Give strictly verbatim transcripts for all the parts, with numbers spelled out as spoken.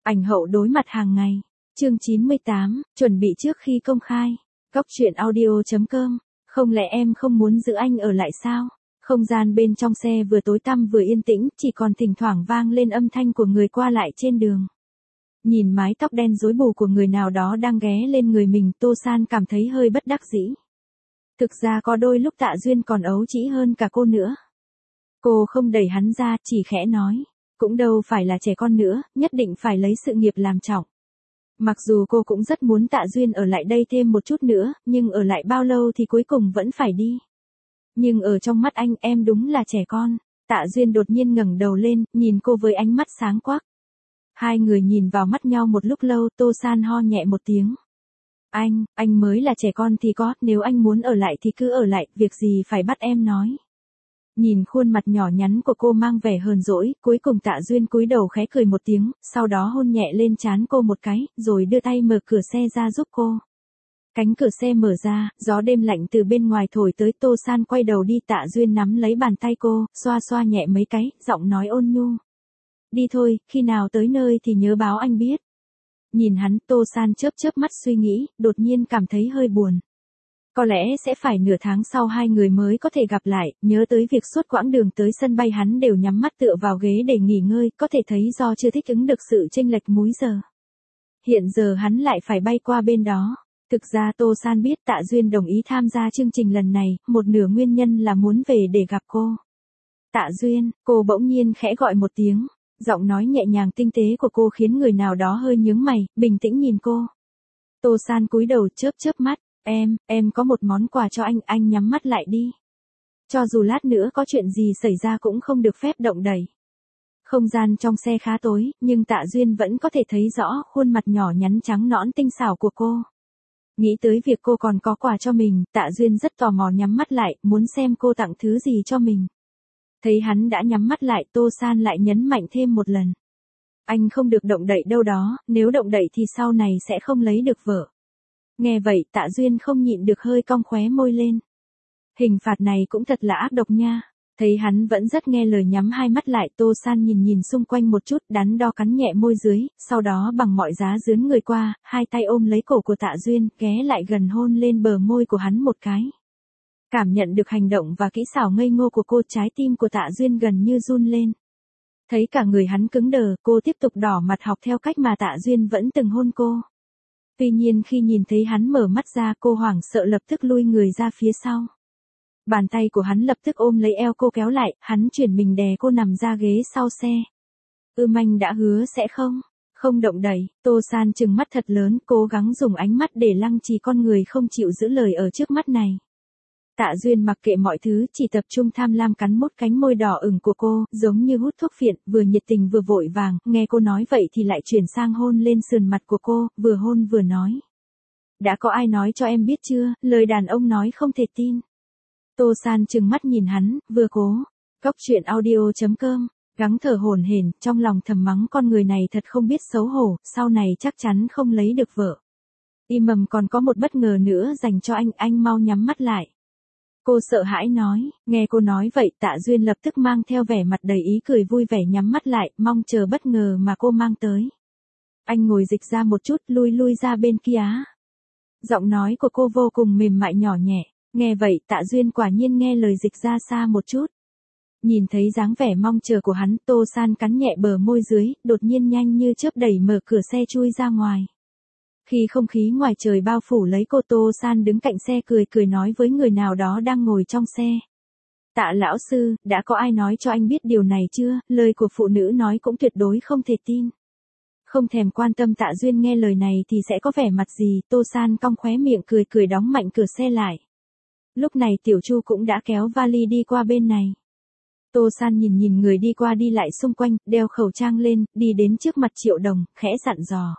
Ảnh hậu đối mặt hàng ngày. Chương chín mươi tám, chuẩn bị trước khi công khai. Góc truyện audio chấm com. Không lẽ em không muốn giữ anh ở lại sao? Không gian bên trong xe vừa tối tăm vừa yên tĩnh, chỉ còn thỉnh thoảng vang lên âm thanh của người qua lại trên đường. Nhìn mái tóc đen rối bù của người nào đó đang ghé lên người mình, Tô San cảm thấy hơi bất đắc dĩ. Thực ra có đôi lúc Tạ Duyên còn ấu trĩ hơn cả cô nữa. Cô không đẩy hắn ra, chỉ khẽ nói. Cũng đâu phải là trẻ con nữa, nhất định phải lấy sự nghiệp làm trọng. Mặc dù cô cũng rất muốn Tạ Duyên ở lại đây thêm một chút nữa, nhưng ở lại bao lâu thì cuối cùng vẫn phải đi. Nhưng ở trong mắt anh em đúng là trẻ con. Tạ Duyên đột nhiên ngẩng đầu lên, nhìn cô với ánh mắt sáng quắc. Hai người nhìn vào mắt nhau một lúc lâu, Tô San ho nhẹ một tiếng. Anh, anh mới là trẻ con thì có, nếu anh muốn ở lại thì cứ ở lại, việc gì phải bắt em nói. Nhìn khuôn mặt nhỏ nhắn của cô mang vẻ hờn dỗi, cuối cùng Tạ Duyên cúi đầu khẽ cười một tiếng, sau đó hôn nhẹ lên trán cô một cái, rồi đưa tay mở cửa xe ra giúp cô. Cánh cửa xe mở ra, gió đêm lạnh từ bên ngoài thổi tới, Tô San quay đầu đi, Tạ Duyên nắm lấy bàn tay cô, xoa xoa nhẹ mấy cái, giọng nói ôn nhu. Đi thôi, khi nào tới nơi thì nhớ báo anh biết. Nhìn hắn, Tô San chớp chớp mắt suy nghĩ, đột nhiên cảm thấy hơi buồn. Có lẽ sẽ phải nửa tháng sau hai người mới có thể gặp lại, nhớ tới việc suốt quãng đường tới sân bay hắn đều nhắm mắt tựa vào ghế để nghỉ ngơi, có thể thấy do chưa thích ứng được sự chênh lệch múi giờ. Hiện giờ hắn lại phải bay qua bên đó. Thực ra Tô San biết Tạ Duyên đồng ý tham gia chương trình lần này, một nửa nguyên nhân là muốn về để gặp cô. Tạ Duyên, cô bỗng nhiên khẽ gọi một tiếng, giọng nói nhẹ nhàng tinh tế của cô khiến người nào đó hơi nhướng mày, bình tĩnh nhìn cô. Tô San cúi đầu chớp chớp mắt. Em, em có một món quà cho anh, anh nhắm mắt lại đi. Cho dù lát nữa có chuyện gì xảy ra cũng không được phép động đẩy. Không gian trong xe khá tối, nhưng Tạ Duyên vẫn có thể thấy rõ khuôn mặt nhỏ nhắn trắng nõn tinh xảo của cô. Nghĩ tới việc cô còn có quà cho mình, Tạ Duyên rất tò mò nhắm mắt lại, muốn xem cô tặng thứ gì cho mình. Thấy hắn đã nhắm mắt lại, Tô San lại nhấn mạnh thêm một lần. Anh không được động đậy đâu đó, nếu động đậy thì sau này sẽ không lấy được vợ. Nghe vậy, Tạ Duyên không nhịn được hơi cong khóe môi lên. Hình phạt này cũng thật là ác độc nha. Thấy hắn vẫn rất nghe lời, nhắm hai mắt lại, Tô San nhìn nhìn xung quanh một chút, đắn đo cắn nhẹ môi dưới, sau đó bằng mọi giá dướn người qua, hai tay ôm lấy cổ của Tạ Duyên, ghé lại gần hôn lên bờ môi của hắn một cái. Cảm nhận được hành động và kỹ xảo ngây ngô của cô, trái tim của Tạ Duyên gần như run lên. Thấy cả người hắn cứng đờ, cô tiếp tục đỏ mặt học theo cách mà Tạ Duyên vẫn từng hôn cô. Tuy nhiên khi nhìn thấy hắn mở mắt ra, cô hoảng sợ lập tức lui người ra phía sau. Bàn tay của hắn lập tức ôm lấy eo cô kéo lại, hắn chuyển mình đè cô nằm ra ghế sau xe. Ưm anh đã hứa sẽ không, không động đẩy. Tô San trừng mắt thật lớn, cố gắng dùng ánh mắt để lăng trì con người không chịu giữ lời ở trước mắt này. Tạ Duyên mặc kệ mọi thứ, chỉ tập trung tham lam cắn mốt cánh môi đỏ ửng của cô, giống như hút thuốc phiện, vừa nhiệt tình vừa vội vàng, nghe cô nói vậy thì lại chuyển sang hôn lên sườn mặt của cô, vừa hôn vừa nói. Đã có ai nói cho em biết chưa, lời đàn ông nói không thể tin. Tô San trừng mắt nhìn hắn, vừa cố. Góc truyện audio chấm com, gắng thở hổn hển, trong lòng thầm mắng con người này thật không biết xấu hổ, sau này chắc chắn không lấy được vợ. Im mầm, còn có một bất ngờ nữa dành cho anh, anh mau nhắm mắt lại. Cô sợ hãi nói, nghe cô nói vậy, Tạ Duyên lập tức mang theo vẻ mặt đầy ý cười vui vẻ nhắm mắt lại, mong chờ bất ngờ mà cô mang tới. Anh ngồi dịch ra một chút, lui lui ra bên kia. Giọng nói của cô vô cùng mềm mại nhỏ nhẹ, nghe vậy, Tạ Duyên quả nhiên nghe lời dịch ra xa một chút. Nhìn thấy dáng vẻ mong chờ của hắn, Tô San cắn nhẹ bờ môi dưới, đột nhiên nhanh như chớp đẩy mở cửa xe chui ra ngoài. Khi không khí ngoài trời bao phủ lấy cô, Tô San đứng cạnh xe cười cười nói với người nào đó đang ngồi trong xe. Tạ lão sư, đã có ai nói cho anh biết điều này chưa, lời của phụ nữ nói cũng tuyệt đối không thể tin. Không thèm quan tâm Tạ Duyên nghe lời này thì sẽ có vẻ mặt gì, Tô San cong khóe miệng cười cười đóng mạnh cửa xe lại. Lúc này Tiểu Chu cũng đã kéo vali đi qua bên này. Tô San nhìn nhìn người đi qua đi lại xung quanh, đeo khẩu trang lên, đi đến trước mặt Triệu Đồng, khẽ dặn dò.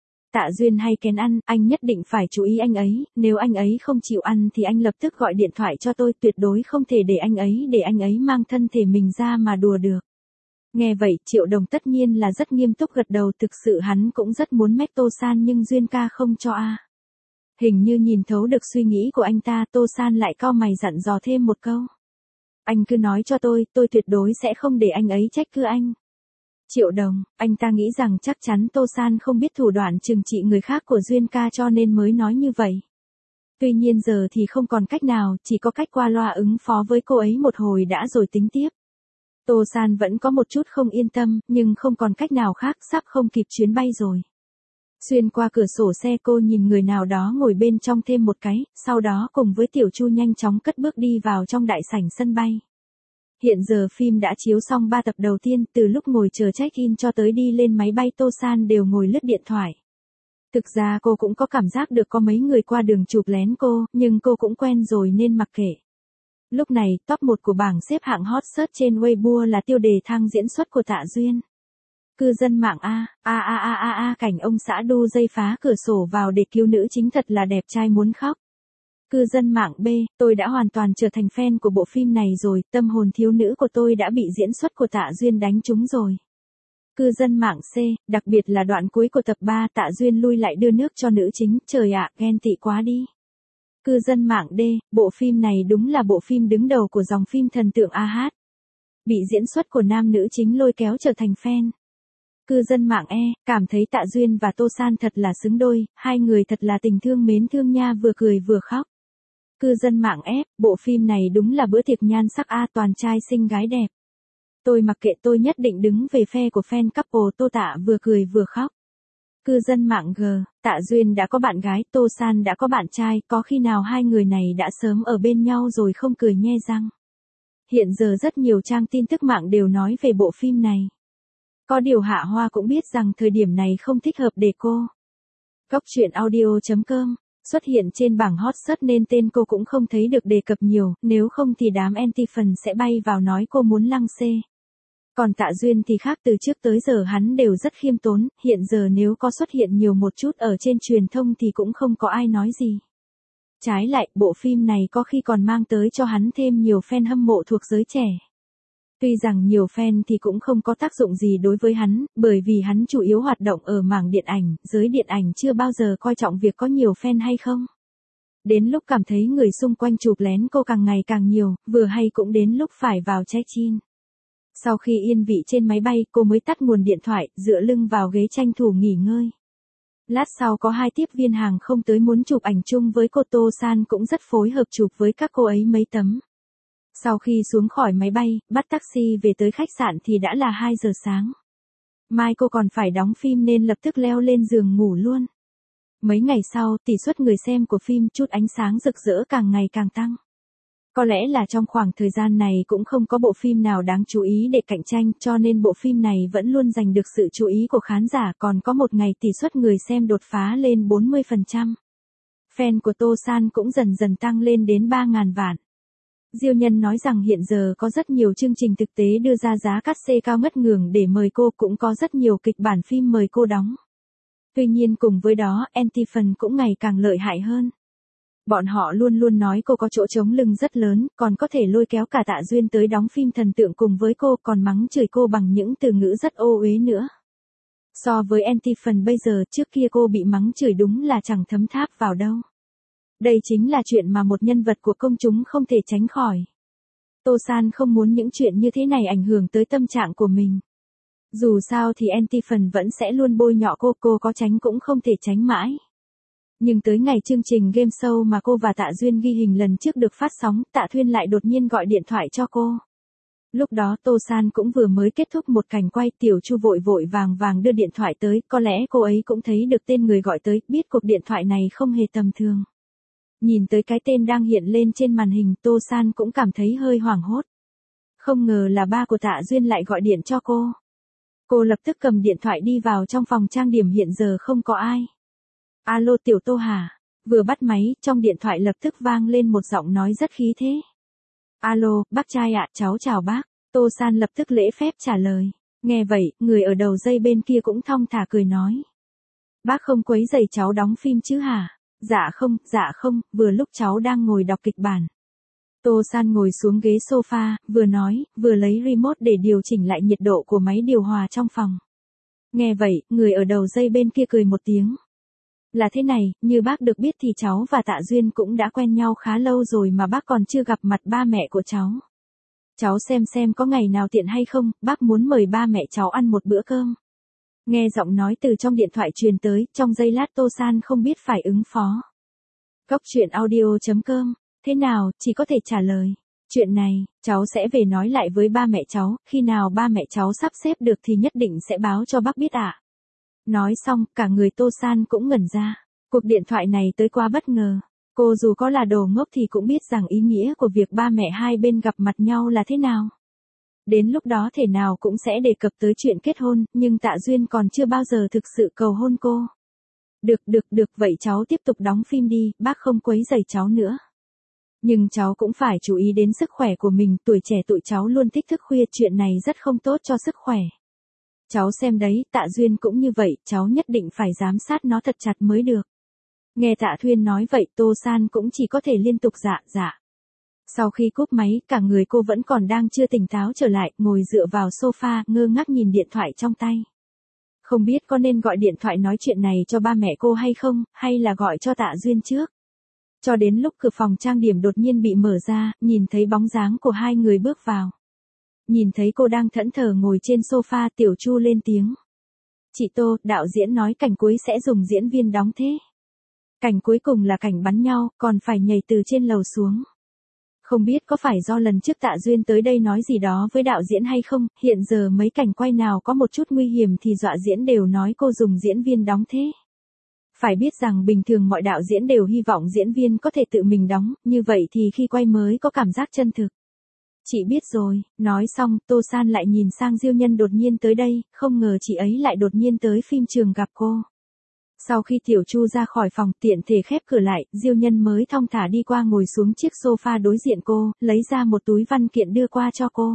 Tạ Duyên hay kén ăn, anh nhất định phải chú ý anh ấy, nếu anh ấy không chịu ăn thì anh lập tức gọi điện thoại cho tôi, tuyệt đối không thể để anh ấy để anh ấy mang thân thể mình ra mà đùa được. Nghe vậy, Triệu Đồng tất nhiên là rất nghiêm túc gật đầu, thực sự hắn cũng rất muốn mách Tô San nhưng Duyên ca không cho a. Hình như nhìn thấu được suy nghĩ của anh ta, Tô San lại cau mày dặn dò thêm một câu. Anh cứ nói cho tôi, tôi tuyệt đối sẽ không để anh ấy trách cứ anh. Triệu đồng, anh ta nghĩ rằng chắc chắn Tô San không biết thủ đoạn trừng trị người khác của Duyên ca cho nên mới nói như vậy. Tuy nhiên giờ thì không còn cách nào, chỉ có cách qua loa ứng phó với cô ấy một hồi đã rồi tính tiếp. Tô San vẫn có một chút không yên tâm, nhưng không còn cách nào khác, sắp không kịp chuyến bay rồi. Xuyên qua cửa sổ xe cô nhìn người nào đó ngồi bên trong thêm một cái, sau đó cùng với Tiểu Chu nhanh chóng cất bước đi vào trong đại sảnh sân bay. Hiện giờ phim đã chiếu xong ba tập đầu tiên, từ lúc ngồi chờ check-in cho tới đi lên máy bay Tô San đều ngồi lướt điện thoại. Thực ra cô cũng có cảm giác được có mấy người qua đường chụp lén cô, nhưng cô cũng quen rồi nên mặc kệ. Lúc này, top một của bảng xếp hạng hot search trên Weibo là tiêu đề thăng diễn xuất của Tạ Duyên. Cư dân mạng A, a a a a a cảnh ông xã đu dây phá cửa sổ vào để cứu nữ chính thật là đẹp trai muốn khóc. Cư dân mạng B, tôi đã hoàn toàn trở thành fan của bộ phim này rồi, tâm hồn thiếu nữ của tôi đã bị diễn xuất của Tạ Duyên đánh trúng rồi. Cư dân mạng C, đặc biệt là đoạn cuối của tập ba Tạ Duyên lui lại đưa nước cho nữ chính, trời ạ, ghen tị quá đi. Cư dân mạng D, bộ phim này đúng là bộ phim đứng đầu của dòng phim thần tượng a hát. Bị diễn xuất của nam nữ chính lôi kéo trở thành fan. Cư dân mạng E, cảm thấy Tạ Duyên và Tô San thật là xứng đôi, hai người thật là tình thương mến thương nha, vừa cười vừa khóc. Cư dân mạng F, bộ phim này đúng là bữa tiệc nhan sắc A, toàn trai xinh gái đẹp. Tôi mặc kệ, tôi nhất định đứng về phe của fan couple Tô Tạ, vừa cười vừa khóc. Cư dân mạng G, Tạ Duyên đã có bạn gái, Tô San đã có bạn trai, có khi nào hai người này đã sớm ở bên nhau rồi không, cười nhe răng. Hiện giờ rất nhiều trang tin tức mạng đều nói về bộ phim này. Có điều Hạ Hoa cũng biết rằng thời điểm này không thích hợp để cô. Góc truyện audio chấm com xuất hiện trên bảng hot search nên tên cô cũng không thấy được đề cập nhiều, nếu không thì đám anti-fan sẽ bay vào nói cô muốn lăng xê. Còn Tạ Duyên thì khác, từ trước tới giờ hắn đều rất khiêm tốn, hiện giờ nếu có xuất hiện nhiều một chút ở trên truyền thông thì cũng không có ai nói gì. Trái lại, bộ phim này có khi còn mang tới cho hắn thêm nhiều fan hâm mộ thuộc giới trẻ. Tuy rằng nhiều fan thì cũng không có tác dụng gì đối với hắn, bởi vì hắn chủ yếu hoạt động ở mảng điện ảnh, giới điện ảnh chưa bao giờ coi trọng việc có nhiều fan hay không. Đến lúc cảm thấy người xung quanh chụp lén cô càng ngày càng nhiều, vừa hay cũng đến lúc phải vào check-in. Sau khi yên vị trên máy bay, cô mới tắt nguồn điện thoại, dựa lưng vào ghế tranh thủ nghỉ ngơi. Lát sau có hai tiếp viên hàng không tới muốn chụp ảnh chung với cô, Tô San cũng rất phối hợp chụp với các cô ấy mấy tấm. Sau khi xuống khỏi máy bay, bắt taxi về tới khách sạn thì đã là hai giờ sáng. Mai cô còn phải đóng phim nên lập tức leo lên giường ngủ luôn. Mấy ngày sau, tỷ suất người xem của phim Chút Ánh Sáng Rực Rỡ càng ngày càng tăng. Có lẽ là trong khoảng thời gian này cũng không có bộ phim nào đáng chú ý để cạnh tranh, cho nên bộ phim này vẫn luôn giành được sự chú ý của khán giả, còn có một ngày tỷ suất người xem đột phá lên bốn mươi phần trăm. Fan của Tô San cũng dần dần tăng lên đến ba nghìn vạn. Diêu Nhân nói rằng hiện giờ có rất nhiều chương trình thực tế đưa ra giá cát xê cao ngất ngường để mời cô, cũng có rất nhiều kịch bản phim mời cô đóng. Tuy nhiên cùng với đó, anti-fan cũng ngày càng lợi hại hơn. Bọn họ luôn luôn nói cô có chỗ trống lưng rất lớn, còn có thể lôi kéo cả Tạ Duyên tới đóng phim thần tượng cùng với cô, còn mắng chửi cô bằng những từ ngữ rất ô uế nữa. So với anti-fan bây giờ, trước kia cô bị mắng chửi đúng là chẳng thấm tháp vào đâu. Đây chính là chuyện mà một nhân vật của công chúng không thể tránh khỏi. Tô San không muốn những chuyện như thế này ảnh hưởng tới tâm trạng của mình. Dù sao thì anti-fan vẫn sẽ luôn bôi nhọ cô, cô có tránh cũng không thể tránh mãi. Nhưng tới ngày chương trình game show mà cô và Tạ Duyên ghi hình lần trước được phát sóng, Tạ Thuyên lại đột nhiên gọi điện thoại cho cô. Lúc đó Tô San cũng vừa mới kết thúc một cảnh quay, Tiểu Chu vội vội vàng vàng đưa điện thoại tới, có lẽ cô ấy cũng thấy được tên người gọi tới, biết cuộc điện thoại này không hề tầm thường. Nhìn tới cái tên đang hiện lên trên màn hình, Tô San cũng cảm thấy hơi hoảng hốt. Không ngờ là ba của Tạ Duyên lại gọi điện cho cô. Cô lập tức cầm điện thoại đi vào trong phòng trang điểm, hiện giờ không có ai. Alo Tiểu Tô hả? Vừa bắt máy, trong điện thoại lập tức vang lên một giọng nói rất khí thế. Alo, bác trai ạ, cháu chào bác. Tô San lập tức lễ phép trả lời. Nghe vậy, người ở đầu dây bên kia cũng thong thả cười nói. Bác không quấy rầy cháu đóng phim chứ hả? Dạ không, dạ không, vừa lúc cháu đang ngồi đọc kịch bản. Tô San ngồi xuống ghế sofa, vừa nói, vừa lấy remote để điều chỉnh lại nhiệt độ của máy điều hòa trong phòng. Nghe vậy, người ở đầu dây bên kia cười một tiếng. Là thế này, như bác được biết thì cháu và Tạ Duyên cũng đã quen nhau khá lâu rồi mà bác còn chưa gặp mặt ba mẹ của cháu. Cháu xem xem có ngày nào tiện hay không, bác muốn mời ba mẹ cháu ăn một bữa cơm. Nghe giọng nói từ trong điện thoại truyền tới, trong giây lát Tô San không biết phải ứng phó. Cốc truyện audio chấm com, thế nào, chỉ có thể trả lời. Chuyện này, cháu sẽ về nói lại với ba mẹ cháu, khi nào ba mẹ cháu sắp xếp được thì nhất định sẽ báo cho bác biết ạ. Nói xong, cả người Tô San cũng ngẩn ra. Cuộc điện thoại này tới quá bất ngờ. Cô dù có là đồ ngốc thì cũng biết rằng ý nghĩa của việc ba mẹ hai bên gặp mặt nhau là thế nào. Đến lúc đó thể nào cũng sẽ đề cập tới chuyện kết hôn, nhưng Tạ Duyên còn chưa bao giờ thực sự cầu hôn cô. Được được được, vậy cháu tiếp tục đóng phim đi, bác không quấy rầy cháu nữa. Nhưng cháu cũng phải chú ý đến sức khỏe của mình, tuổi trẻ tụi cháu luôn thích thức khuya, chuyện này rất không tốt cho sức khỏe. Cháu xem đấy, Tạ Duyên cũng như vậy, cháu nhất định phải giám sát nó thật chặt mới được. Nghe Tạ Thuyên nói vậy, Tô San cũng chỉ có thể liên tục dạ dạ. Sau khi cúp máy, cả người cô vẫn còn đang chưa tỉnh táo trở lại, ngồi dựa vào sofa, ngơ ngác nhìn điện thoại trong tay. Không biết có nên gọi điện thoại nói chuyện này cho ba mẹ cô hay không, hay là gọi cho Tạ Duyên trước. Cho đến lúc cửa phòng trang điểm đột nhiên bị mở ra, nhìn thấy bóng dáng của hai người bước vào. Nhìn thấy cô đang thẫn thờ ngồi trên sofa, Tiểu Chu lên tiếng. Chị Tô, đạo diễn nói cảnh cuối sẽ dùng diễn viên đóng thế. Cảnh cuối cùng là cảnh bắn nhau, còn phải nhảy từ trên lầu xuống. Không biết có phải do lần trước Tạ Duyên tới đây nói gì đó với đạo diễn hay không, hiện giờ mấy cảnh quay nào có một chút nguy hiểm thì dọa diễn đều nói cô dùng diễn viên đóng thế. Phải biết rằng bình thường mọi đạo diễn đều hy vọng diễn viên có thể tự mình đóng, như vậy thì khi quay mới có cảm giác chân thực. Chị biết rồi, nói xong, Tô San lại nhìn sang Diêu Nhân đột nhiên tới đây, không ngờ chị ấy lại đột nhiên tới phim trường gặp cô. Sau khi Tiểu Chu ra khỏi phòng, tiện thể khép cửa lại, Diêu Nhân mới thong thả đi qua ngồi xuống chiếc sofa đối diện cô, lấy ra một túi văn kiện đưa qua cho cô.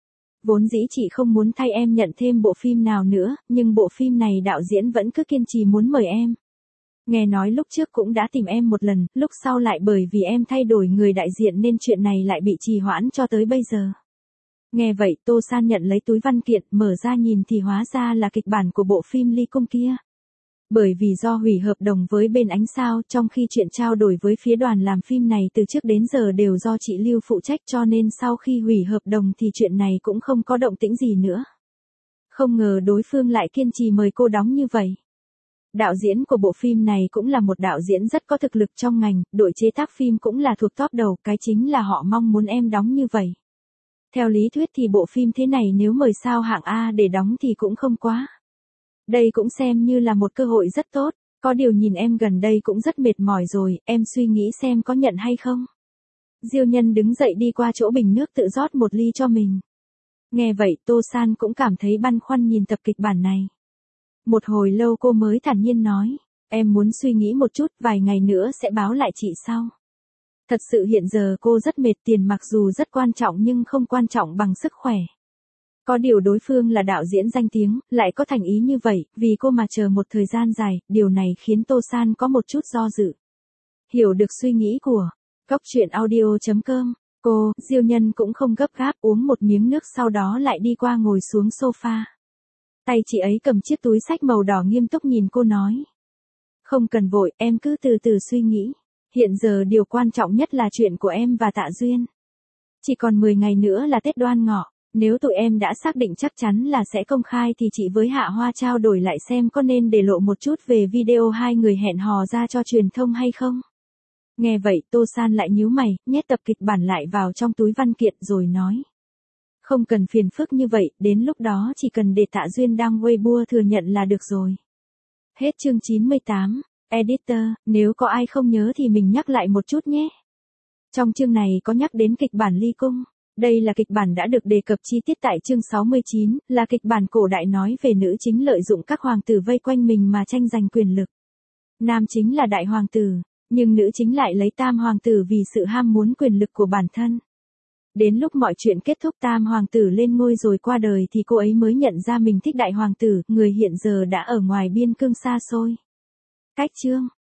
Vốn dĩ chị không muốn thay em nhận thêm bộ phim nào nữa, nhưng bộ phim này đạo diễn vẫn cứ kiên trì muốn mời em. Nghe nói lúc trước cũng đã tìm em một lần, lúc sau lại bởi vì em thay đổi người đại diện nên chuyện này lại bị trì hoãn cho tới bây giờ. Nghe vậy, Tô San nhận lấy túi văn kiện, mở ra nhìn thì hóa ra là kịch bản của bộ phim Ly Cung kia. Bởi vì do hủy hợp đồng với bên ánh sao, trong khi chuyện trao đổi với phía đoàn làm phim này từ trước đến giờ đều do chị Lưu phụ trách, cho nên sau khi hủy hợp đồng thì chuyện này cũng không có động tĩnh gì nữa. Không ngờ đối phương lại kiên trì mời cô đóng như vậy. Đạo diễn của bộ phim này cũng là một đạo diễn rất có thực lực trong ngành, đội chế tác phim cũng là thuộc top đầu, cái chính là họ mong muốn em đóng như vậy. Theo lý thuyết thì bộ phim thế này nếu mời sao hạng A để đóng thì cũng không quá. Đây cũng xem như là một cơ hội rất tốt, có điều nhìn em gần đây cũng rất mệt mỏi rồi, em suy nghĩ xem có nhận hay không. Diêu Nhân đứng dậy đi qua chỗ bình nước tự rót một ly cho mình. Nghe vậy, Tô San cũng cảm thấy băn khoăn nhìn tập kịch bản này. Một hồi lâu cô mới thản nhiên nói, em muốn suy nghĩ một chút, vài ngày nữa sẽ báo lại chị sau. Thật sự hiện giờ cô rất mệt, tiền mặc dù rất quan trọng nhưng không quan trọng bằng sức khỏe. Có điều đối phương là đạo diễn danh tiếng, lại có thành ý như vậy, vì cô mà chờ một thời gian dài, điều này khiến Tô San có một chút do dự. Hiểu được suy nghĩ của Cốc truyện audio chấm com, cô, Diêu Nhân cũng không gấp gáp, uống một miếng nước sau đó lại đi qua ngồi xuống sofa. Tay chị ấy cầm chiếc túi xách màu đỏ nghiêm túc nhìn cô nói. Không cần vội, em cứ từ từ suy nghĩ. Hiện giờ điều quan trọng nhất là chuyện của em và Tạ Duyên. Chỉ còn mười ngày nữa là Tết Đoan Ngọ. Nếu tụi em đã xác định chắc chắn là sẽ công khai thì chị với Hạ Hoa trao đổi lại xem có nên để lộ một chút về video hai người hẹn hò ra cho truyền thông hay không. Nghe vậy, Tô San lại nhíu mày, nhét tập kịch bản lại vào trong túi văn kiện rồi nói. Không cần phiền phức như vậy, đến lúc đó chỉ cần để Tạ Duyên đăng Weibo thừa nhận là được rồi. Hết chương chín mươi tám. Editor, nếu có ai không nhớ thì mình nhắc lại một chút nhé. Trong chương này có nhắc đến kịch bản Ly Cung. Đây là kịch bản đã được đề cập chi tiết tại chương sáu mươi chín, là kịch bản cổ đại nói về nữ chính lợi dụng các hoàng tử vây quanh mình mà tranh giành quyền lực. Nam chính là đại hoàng tử, nhưng nữ chính lại lấy tam hoàng tử vì sự ham muốn quyền lực của bản thân. Đến lúc mọi chuyện kết thúc, tam hoàng tử lên ngôi rồi qua đời thì cô ấy mới nhận ra mình thích đại hoàng tử, người hiện giờ đã ở ngoài biên cương xa xôi. Cách chương